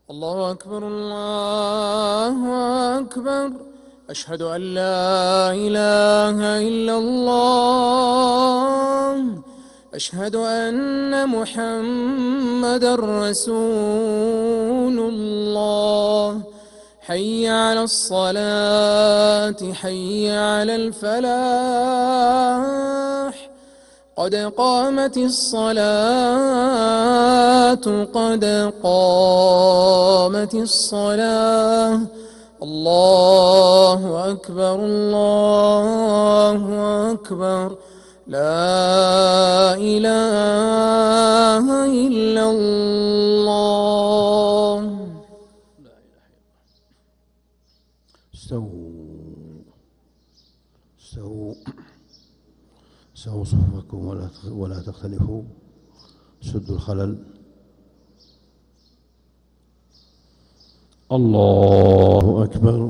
الله أكبر الله أكبر. أشهد أن لا إله إلا الله. أشهد أن محمدًا رسول الله. حي على الصلاة حي على الفلاح. قد قامت الصلاة قد قامت الصلاة. الله أكبر الله أكبر. لا إله إلا الله. استووا صفوفكم ولا تختلفوا. سدوا الخلل. الله أكبر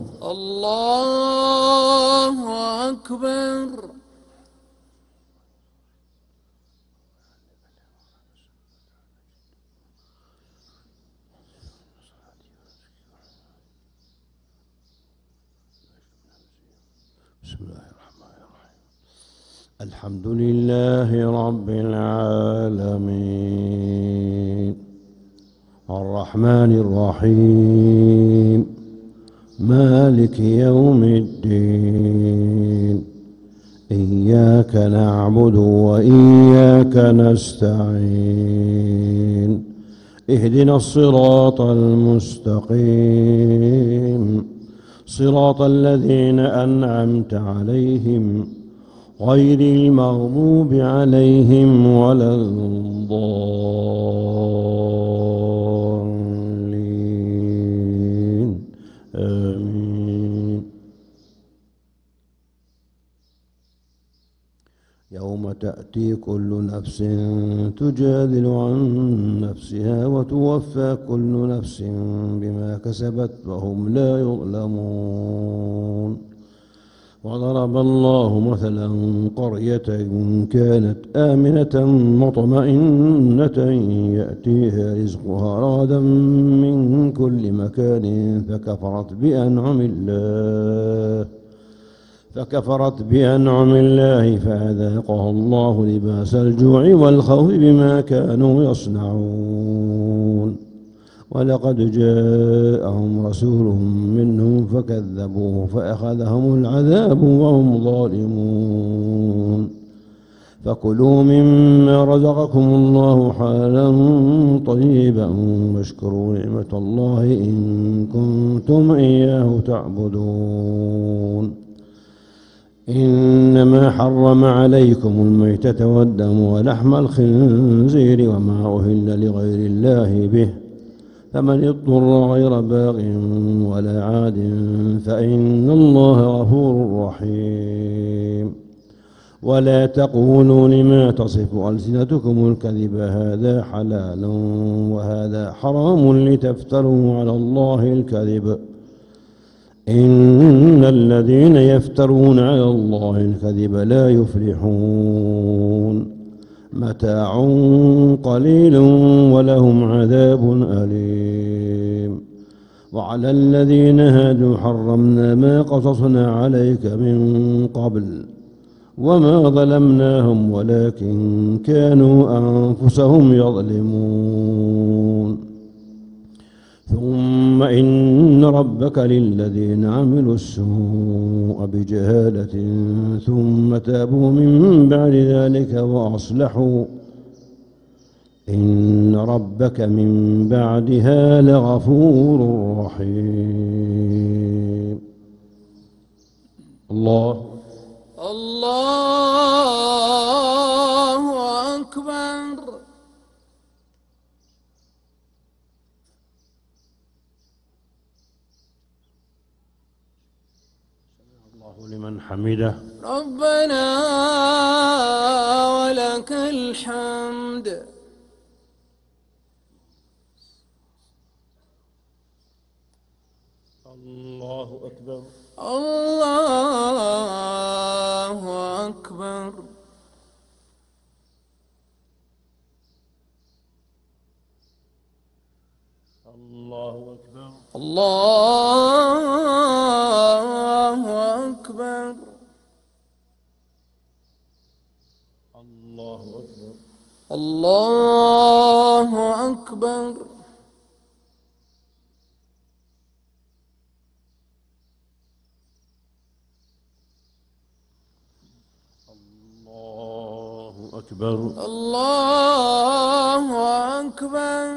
الله أكبر. بسم الله الرحمن الرحيم. الحمد لله رب العالمين الرحمن الرحيم مالك يوم الدين. إياك نعبد وإياك نستعين. اهدنا الصراط المستقيم صراط الذين أنعمت عليهم غير المغضوب عليهم ولا الضالين. آمين. يوم تأتي كل نفس تجادل عن نفسها وتوفى كل نفس بما كسبت وهم لا يظلمون. وضرب الله مثلا قرية كانت آمنة مطمئنة يأتيها رزقها رغدا من كل مكان فكفرت بأنعم الله فأذاقها الله لباس الجوع والخوف بما كانوا يصنعون. ولقد جاءهم رسول منهم فكذبوه فأخذهم العذاب وهم ظالمون. فكلوا مما رزقكم الله حلالا طيبا واشكروا نعمة الله إن كنتم إياه تعبدون. إنما حرم عليكم الميتة والدم ولحم الخنزير وما أهل لغير الله به فمن اضطر غير باغ ولا عاد فإن الله غفور رحيم. ولا تقولوا لما تصف ألسنتكم الكذب هذا حلال وهذا حرام لتفتروا على الله الكذب. إن الذين يفترون على الله الكذب لا يفلحون. متاع قليل ولهم عذاب أليم. وعلى الذين هادوا حرمنا ما قصصنا عليك من قبل وما ظلمناهم ولكن كانوا أنفسهم يظلمون. ثم إن ربك للذين عملوا السوء بجهالة ثم تابوا من بعد ذلك وأصلحوا إن ربك من بعدها لغفور رحيم. الله أكبر. الله لمن حمده. ربنا ولك الحمد. الله أكبر الله أكبر. الله أكبر. الله أكبر. الله أكبر. الله أكبر. الله أكبر. الله أكبر.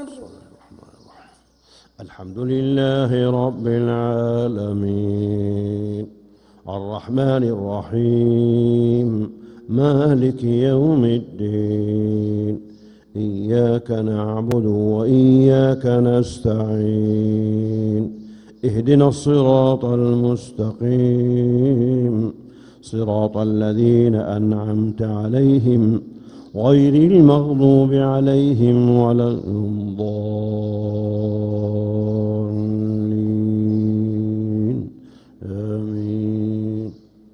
الحمد لله رب العالمين الرحمن الرحيم مالك يوم الدين إياك نعبد وإياك نستعين اهدنا الصراط المستقيم صراط الذين أنعمت عليهم غير المغضوب عليهم ولا الضالين آمين.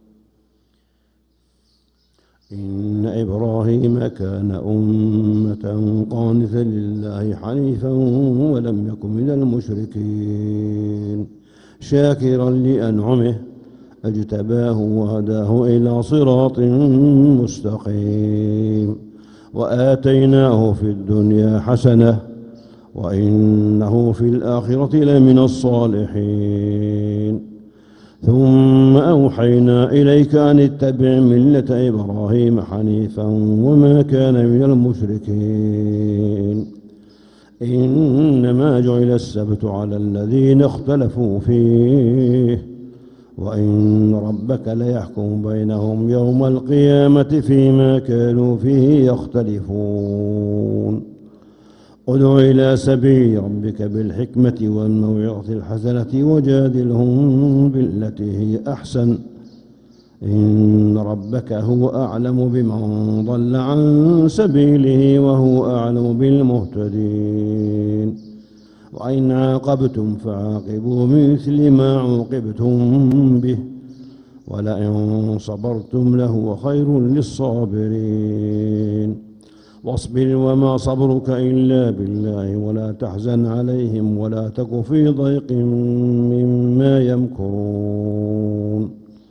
إن إبراهيم كان أمة قانتا لله حنيفا ولم يكن من المشركين شاكرا لأنعمه اجتباه وهداه إلى صراط مستقيم وآتيناه في الدنيا حسنة وإنه في الآخرة لمن الصالحين ثم أوحينا إليك أن اتبع ملة إبراهيم حنيفا وما كان من المشركين إنما جعل السبت على الذين اختلفوا فيه وإن ربك ليحكم بينهم يوم القيامة فيما كانوا فيه يختلفون ادع إلى سبيل ربك بالحكمة والموعظة الحسنة وجادلهم بالتي هي أحسن إن ربك هو أعلم بمن ضل عن سبيله وهو أعلم بالمهتدين وإن عاقبتم فعاقبوا بمثل ما عوقبتم به ولئن صبرتم لهو خير للصابرين واصبر وما صبرك إلا بالله ولا تحزن عليهم ولا تك في ضيق مما يمكرون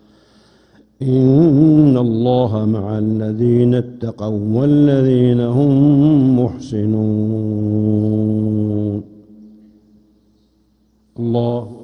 إن الله مع الذين اتقوا والذين هم محسنون. الله